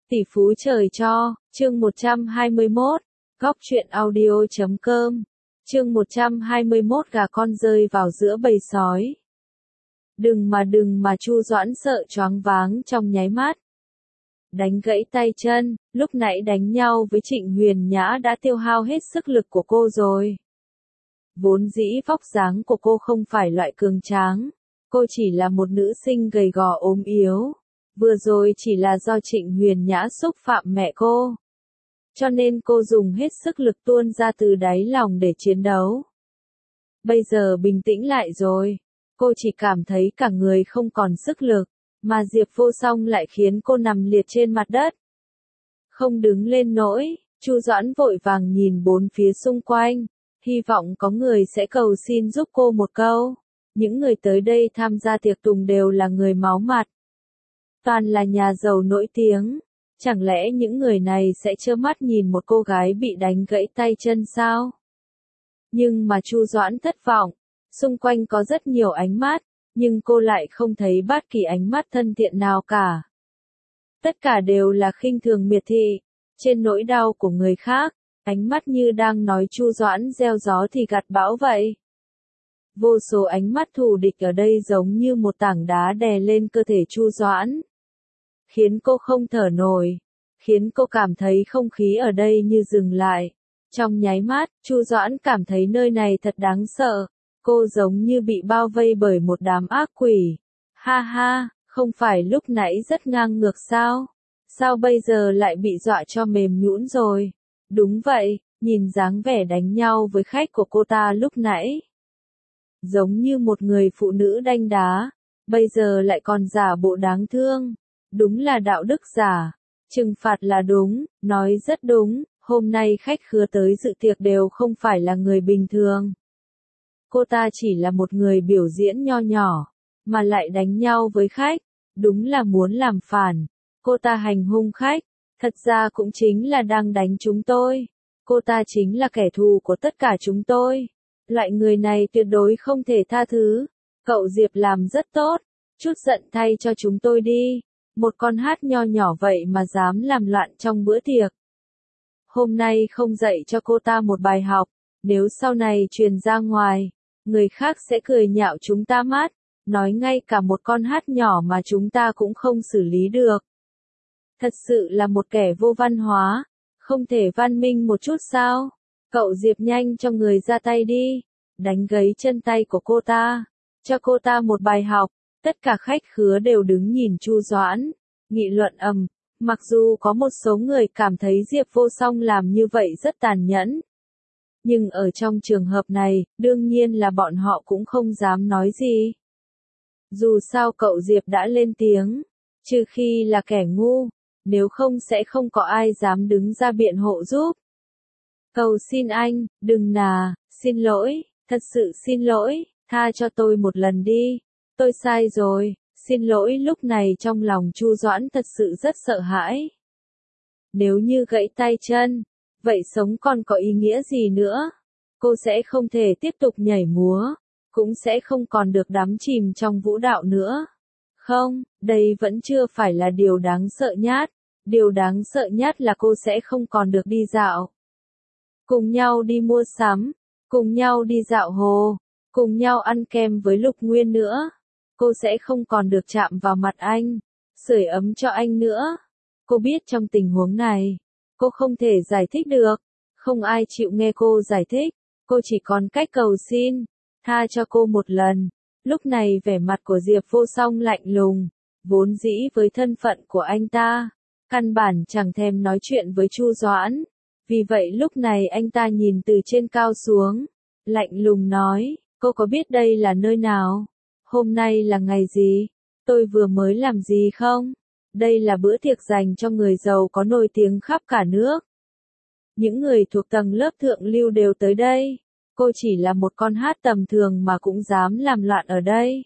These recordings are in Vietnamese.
Tỷ phú trời cho, chương 121, góc truyện audio.com, chương 121 gà con rơi vào giữa bầy sói. Đừng mà Chu Doãn sợ choáng váng trong nháy mắt. Đánh gãy tay chân, lúc nãy đánh nhau với Trịnh Huyền Nhã đã tiêu hao hết sức lực của cô rồi. Vốn dĩ vóc dáng của cô không phải loại cường tráng, cô chỉ là một nữ sinh gầy gò ốm yếu. Vừa rồi chỉ là do Trịnh Huyền Nhã xúc phạm mẹ cô. Cho nên cô dùng hết sức lực tuôn ra từ đáy lòng để chiến đấu. Bây giờ bình tĩnh lại rồi. Cô chỉ cảm thấy cả người không còn sức lực, mà Diệp Vô Song lại khiến cô nằm liệt trên mặt đất. Không đứng lên nổi, Chu Doãn vội vàng nhìn bốn phía xung quanh, hy vọng có người sẽ cầu xin giúp cô một câu. Những người tới đây tham gia tiệc tùng đều là người máu mặt. Toàn là nhà giàu nổi tiếng, chẳng lẽ những người này sẽ trơ mắt nhìn một cô gái bị đánh gãy tay chân sao? Nhưng mà Chu Doãn thất vọng, xung quanh có rất nhiều ánh mắt, nhưng cô lại không thấy bất kỳ ánh mắt thân thiện nào cả. Tất cả đều là khinh thường miệt thị, trên nỗi đau của người khác, ánh mắt như đang nói Chu Doãn gieo gió thì gặt bão vậy. Vô số ánh mắt thù địch ở đây giống như một tảng đá đè lên cơ thể Chu Doãn, khiến cô không thở nổi, khiến cô cảm thấy không khí ở đây như dừng lại. Trong nháy mắt, Chu Doãn cảm thấy nơi này thật đáng sợ, cô giống như bị bao vây bởi một đám ác quỷ. Ha ha, không phải lúc nãy rất ngang ngược sao? Sao bây giờ lại bị dọa cho mềm nhũn rồi? Đúng vậy, nhìn dáng vẻ đánh nhau với khách của cô ta lúc nãy, giống như một người phụ nữ đanh đá, bây giờ lại còn giả bộ đáng thương. Đúng là đạo đức giả. Trừng phạt là đúng, nói rất đúng, hôm nay khách khứa tới dự tiệc đều không phải là người bình thường. Cô ta chỉ là một người biểu diễn nho nhỏ, mà lại đánh nhau với khách, đúng là muốn làm phản. Cô ta hành hung khách, thật ra cũng chính là đang đánh chúng tôi. Cô ta chính là kẻ thù của tất cả chúng tôi. Loại người này tuyệt đối không thể tha thứ. Cậu Diệp làm rất tốt, chút giận thay cho chúng tôi đi. Một con hát nho nhỏ vậy mà dám làm loạn trong bữa tiệc. Hôm nay không dạy cho cô ta một bài học, nếu sau này truyền ra ngoài, người khác sẽ cười nhạo chúng ta mất, nói ngay cả một con hát nhỏ mà chúng ta cũng không xử lý được. Thật sự là một kẻ vô văn hóa, không thể văn minh một chút sao? Cậu Diệp nhanh cho người ra tay đi, đánh gãy chân tay của cô ta, cho cô ta một bài học. Tất cả khách khứa đều đứng nhìn Chu Doãn, nghị luận ầm, mặc dù có một số người cảm thấy Diệp Vô Song làm như vậy rất tàn nhẫn. Nhưng ở trong trường hợp này, đương nhiên là bọn họ cũng không dám nói gì. Dù sao cậu Diệp đã lên tiếng, trừ khi là kẻ ngu, nếu không sẽ không có ai dám đứng ra biện hộ giúp. Cầu xin anh, đừng nà, xin lỗi, thật sự xin lỗi, tha cho tôi một lần đi. Tôi sai rồi, xin lỗi. Lúc này trong lòng Chu Doãn thật sự rất sợ hãi. Nếu như gãy tay chân, vậy sống còn có ý nghĩa gì nữa? Cô sẽ không thể tiếp tục nhảy múa, cũng sẽ không còn được đắm chìm trong vũ đạo nữa. Không, đây vẫn chưa phải là điều đáng sợ nhất. Điều đáng sợ nhất là cô sẽ không còn được đi dạo. Cùng nhau đi mua sắm, cùng nhau đi dạo hồ, cùng nhau ăn kem với Lục Nguyên nữa. Cô sẽ không còn được chạm vào mặt anh, sưởi ấm cho anh nữa. Cô biết trong tình huống này, cô không thể giải thích được, không ai chịu nghe cô giải thích, cô chỉ còn cách cầu xin, tha cho cô một lần. Lúc này vẻ mặt của Diệp Vô Song lạnh lùng, vốn dĩ với thân phận của anh ta, căn bản chẳng thèm nói chuyện với Chu Doãn. Vì vậy lúc này anh ta nhìn từ trên cao xuống, lạnh lùng nói, cô có biết đây là nơi nào? Hôm nay là ngày gì? Tôi vừa mới làm gì không? Đây là bữa tiệc dành cho người giàu có nổi tiếng khắp cả nước. Những người thuộc tầng lớp thượng lưu đều tới đây. Cô chỉ là một con hát tầm thường mà cũng dám làm loạn ở đây.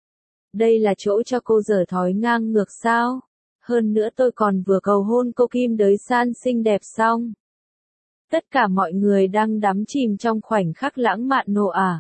Đây là chỗ cho cô dở thói ngang ngược sao? Hơn nữa tôi còn vừa cầu hôn cô Kim Đới San xinh đẹp xong. Tất cả mọi người đang đắm chìm trong khoảnh khắc lãng mạn nộ ả.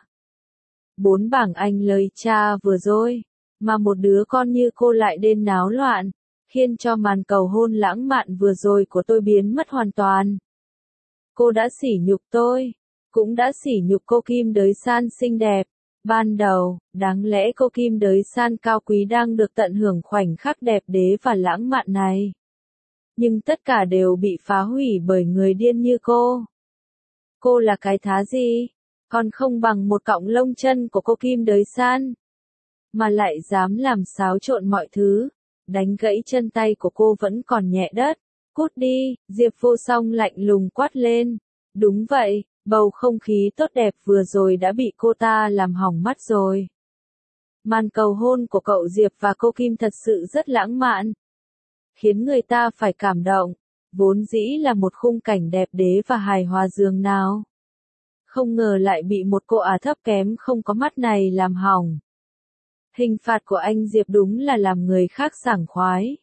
4 bảng Anh lời cha vừa rồi, mà một đứa con như cô lại đến náo loạn, khiến cho màn cầu hôn lãng mạn vừa rồi của tôi biến mất hoàn toàn. Cô đã sỉ nhục tôi, cũng đã sỉ nhục cô Kim Đới San xinh đẹp. Ban đầu, đáng lẽ cô Kim Đới San cao quý đang được tận hưởng khoảnh khắc đẹp đẽ và lãng mạn này. Nhưng tất cả đều bị phá hủy bởi người điên như cô. Cô là cái thá gì? Còn không bằng một cọng lông chân của cô Kim Đới San. Mà lại dám làm xáo trộn mọi thứ. Đánh gãy chân tay của cô vẫn còn nhẹ đất. Cút đi, Diệp Vô Song lạnh lùng quát lên. Đúng vậy, bầu không khí tốt đẹp vừa rồi đã bị cô ta làm hỏng mất rồi. Màn cầu hôn của cậu Diệp và cô Kim thật sự rất lãng mạn. Khiến người ta phải cảm động. Vốn dĩ là một khung cảnh đẹp đẽ và hài hòa dường nào. Không ngờ lại bị một cô ả thấp kém không có mắt này làm hỏng. Hình phạt của anh Diệp đúng là làm người khác sảng khoái.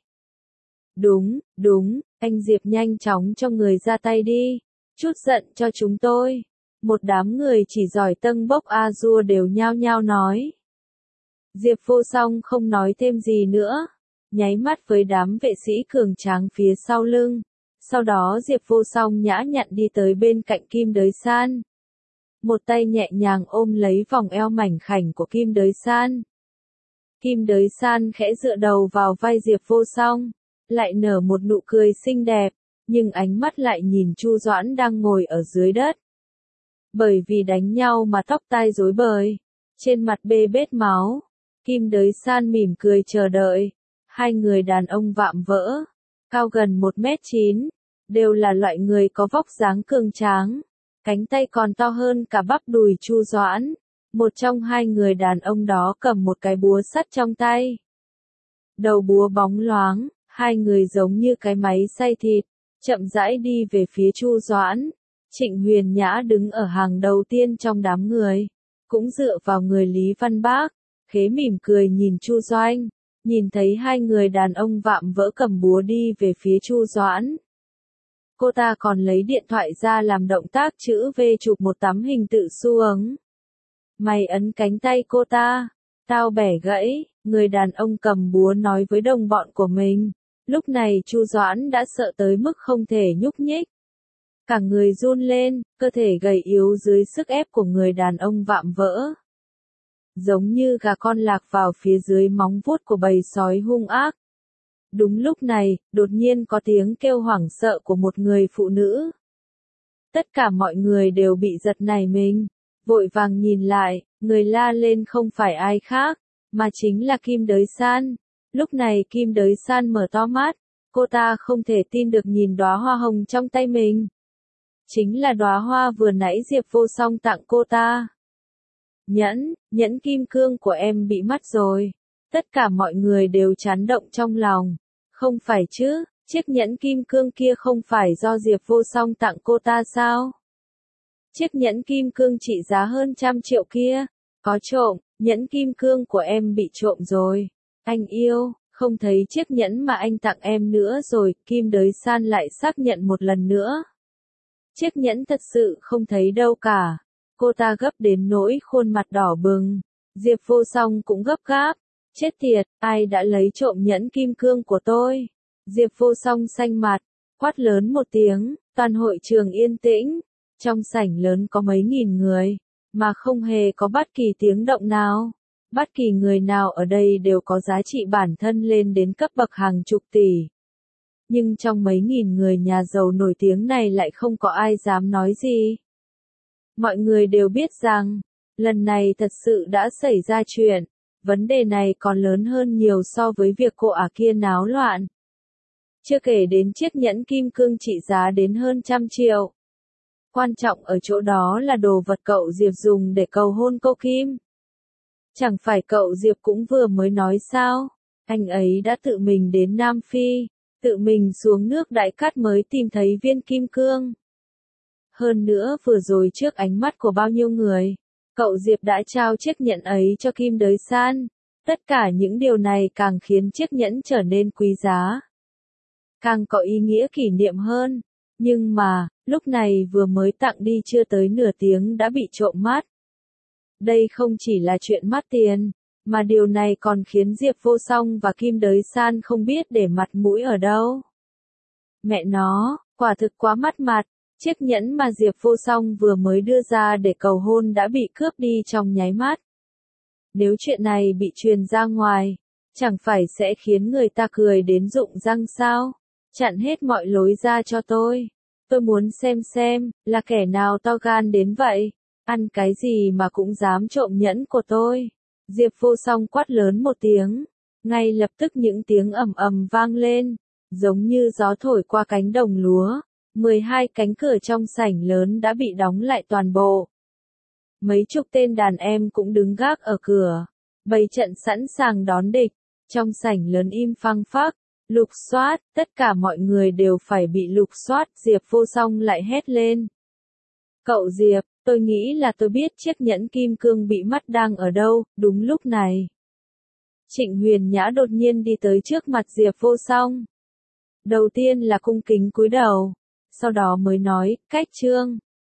Đúng, anh Diệp nhanh chóng cho người ra tay đi. Chút giận cho chúng tôi. Một đám người chỉ giỏi tâng bốc a dua đều nhao nhao nói. Diệp Vô Song không nói thêm gì nữa. Nháy mắt với đám vệ sĩ cường tráng phía sau lưng. Sau đó Diệp Vô Song nhã nhặn đi tới bên cạnh Kim Đới San. Một tay nhẹ nhàng ôm lấy vòng eo mảnh khảnh của Kim Đới San. Kim Đới San khẽ dựa đầu vào vai Diệp Vô Song, lại nở một nụ cười xinh đẹp, nhưng ánh mắt lại nhìn Chu Doãn đang ngồi ở dưới đất. Bởi vì đánh nhau mà tóc tai rối bời, trên mặt bê bết máu, Kim Đới San mỉm cười chờ đợi. Hai người đàn ông vạm vỡ, cao gần 1m9, đều là loại người có vóc dáng cường tráng, cánh tay còn to hơn cả bắp đùi Chu Doãn. Một trong hai người đàn ông đó cầm một cái búa sắt trong tay. Đầu búa bóng loáng, hai người giống như cái máy xay thịt, chậm rãi đi về phía Chu Doãn. Trịnh Huyền Nhã đứng ở hàng đầu tiên trong đám người, cũng dựa vào người Lý Văn Bác, khế mỉm cười nhìn Chu Doanh, nhìn thấy hai người đàn ông vạm vỡ cầm búa đi về phía Chu Doãn. Cô ta còn lấy điện thoại ra làm động tác chữ V chụp một tấm hình tự xu ứng. Mày ấn cánh tay cô ta, tao bẻ gãy, người đàn ông cầm búa nói với đồng bọn của mình. Lúc này Chu Doãn đã sợ tới mức không thể nhúc nhích. Cả người run lên, cơ thể gầy yếu dưới sức ép của người đàn ông vạm vỡ. Giống như gà con lạc vào phía dưới móng vuốt của bầy sói hung ác. Đúng lúc này, đột nhiên có tiếng kêu hoảng sợ của một người phụ nữ. Tất cả mọi người đều bị giật nảy mình, vội vàng nhìn lại, người la lên không phải ai khác, mà chính là Kim Đới San. Lúc này Kim Đới San mở to mắt, cô ta không thể tin được nhìn đóa hoa hồng trong tay mình. Chính là đóa hoa vừa nãy Diệp Vô Song tặng cô ta. Nhẫn kim cương của em bị mất rồi. Tất cả mọi người đều chấn động trong lòng. Không phải chứ, chiếc nhẫn kim cương kia không phải do Diệp Vô Song tặng cô ta sao? Chiếc nhẫn kim cương trị giá hơn 100 triệu kia, có trộm, nhẫn kim cương của em bị trộm rồi. Anh yêu, không thấy chiếc nhẫn mà anh tặng em nữa rồi, Kim Đới San lại xác nhận một lần nữa. Chiếc nhẫn thật sự không thấy đâu cả. Cô ta gấp đến nỗi khuôn mặt đỏ bừng. Diệp Vô Song cũng gấp gáp. Chết tiệt, ai đã lấy trộm nhẫn kim cương của tôi? Diệp Vô Song xanh mặt, quát lớn một tiếng, toàn hội trường yên tĩnh. Trong sảnh lớn có mấy nghìn người, mà không hề có bất kỳ tiếng động nào. Bất kỳ người nào ở đây đều có giá trị bản thân lên đến cấp bậc hàng chục tỷ. Nhưng trong mấy nghìn người nhà giàu nổi tiếng này lại không có ai dám nói gì. Mọi người đều biết rằng, lần này thật sự đã xảy ra chuyện. Vấn đề này còn lớn hơn nhiều so với việc cô ả kia náo loạn. Chưa kể đến chiếc nhẫn kim cương trị giá đến hơn 100 triệu. Quan trọng ở chỗ đó là đồ vật cậu Diệp dùng để cầu hôn cô Kim. Chẳng phải cậu Diệp cũng vừa mới nói sao? Anh ấy đã tự mình đến Nam Phi, tự mình xuống nước Đại Cát mới tìm thấy viên kim cương. Hơn nữa vừa rồi trước ánh mắt của bao nhiêu người, cậu Diệp đã trao chiếc nhẫn ấy cho Kim Đới San. Tất cả những điều này càng khiến chiếc nhẫn trở nên quý giá. Càng có ý nghĩa kỷ niệm hơn. Nhưng mà, lúc này vừa mới tặng đi chưa tới nửa tiếng đã bị trộm mất. Đây không chỉ là chuyện mất tiền, Mà điều này còn khiến Diệp Vô Song và Kim Đới San không biết để mặt mũi ở đâu. Mẹ nó, quả thực quá mất mặt, chiếc nhẫn mà Diệp Vô Song vừa mới đưa ra để cầu hôn đã bị cướp đi trong nháy mắt. Nếu chuyện này bị truyền ra ngoài, chẳng phải sẽ khiến người ta cười đến rụng răng sao? Chặn hết mọi lối ra cho tôi. Tôi muốn xem, là kẻ nào to gan đến vậy? Ăn cái gì mà cũng dám trộm nhẫn của tôi? Diệp Vô Song quát lớn một tiếng. Ngay lập tức những tiếng ầm ầm vang lên, giống như gió thổi qua cánh đồng lúa. 12 cánh cửa trong sảnh lớn đã bị đóng lại toàn bộ. Mấy chục tên đàn em cũng đứng gác ở cửa, bày trận sẵn sàng đón địch. Trong sảnh lớn im phăng phắc, lục soát, tất cả mọi người đều phải bị lục soát. Diệp Vô Song lại hét lên. Cậu Diệp, tôi nghĩ là tôi biết chiếc nhẫn kim cương bị mất đang ở đâu. Đúng lúc này, Trịnh Huyền Nhã đột nhiên đi tới trước mặt Diệp Vô Song. Đầu tiên là cung kính cúi đầu, sau đó mới nói, Cách Trương,